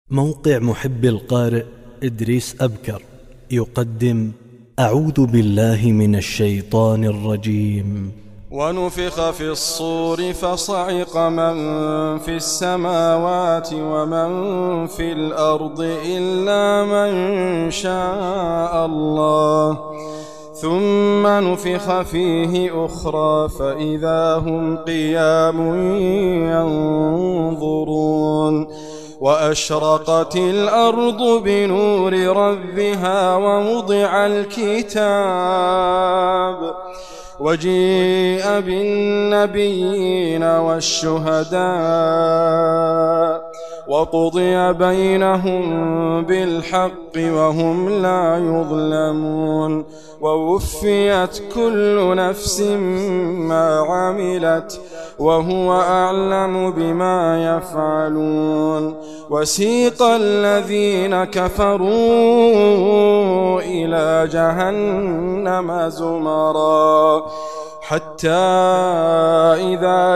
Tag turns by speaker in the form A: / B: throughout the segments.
A: موقع محب القارئ إدريس أبكر يقدم أعوذ بالله من الشيطان الرجيم.
B: ونفخ في الصور فصعق من في السماوات ومن في الأرض إلا من شاء الله ثم نفخ فيه أخرى فإذا هم قيام ينظرون وأشرقت الأرض بنور ربها ووضع الكتاب وجيء بالنبيين والشهداء وقضي بينهم بالحق وهم لا يظلمون ووفيت كل نفس ما عملت وهو أعلم بما يفعلون. وسيق الذين كفروا إلى جهنم زمرا حتى إذا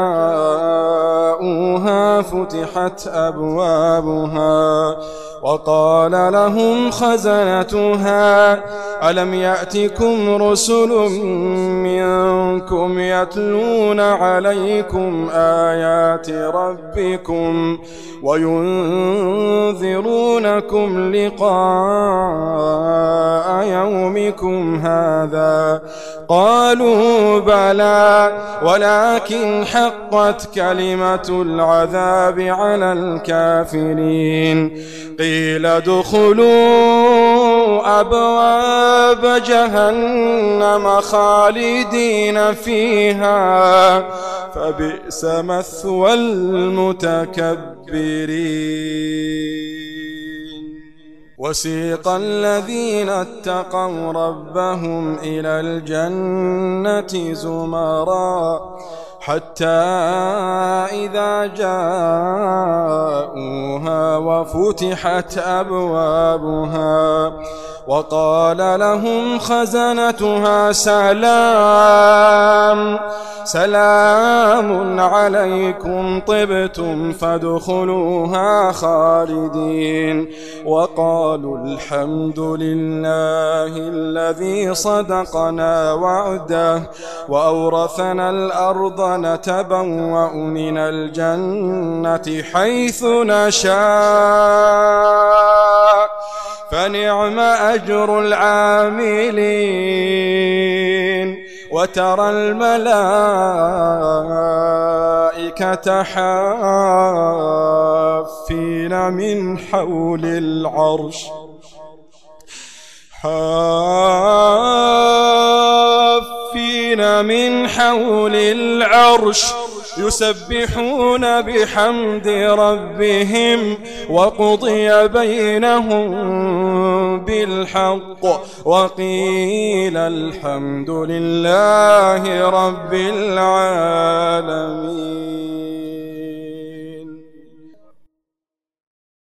B: جاءوها فتحت أبوابها وقال لهم خزنتها ألم يأتكم رسل منكم يتلون عليكم آيات ربكم وينذرونكم لقاء يومكم هذا قالوا بلى ولكن حقت كلمة العذاب على الكافرين قيل ادخلوا أبواب جهنم خالدين فيها فبئس مثوى المتكبرين. وسيق الذين اتقوا ربهم إلى الجنة زمرا حتى إذا جاءوها وفتحت أبوابها وقال لهم خزنتها سلام عليكم طبتم فادخلوها خالدين وقالوا الحمد لله الذي صدقنا وعده وأورثنا الأرض نتبوأ من الجنة حيث نشاء فنعم أجر العاملين. وترى الملائكة حافين من حول العرش يسبحون بحمد ربهم وقضي بينهم بالحق وقيل الحمد لله رب العالمين.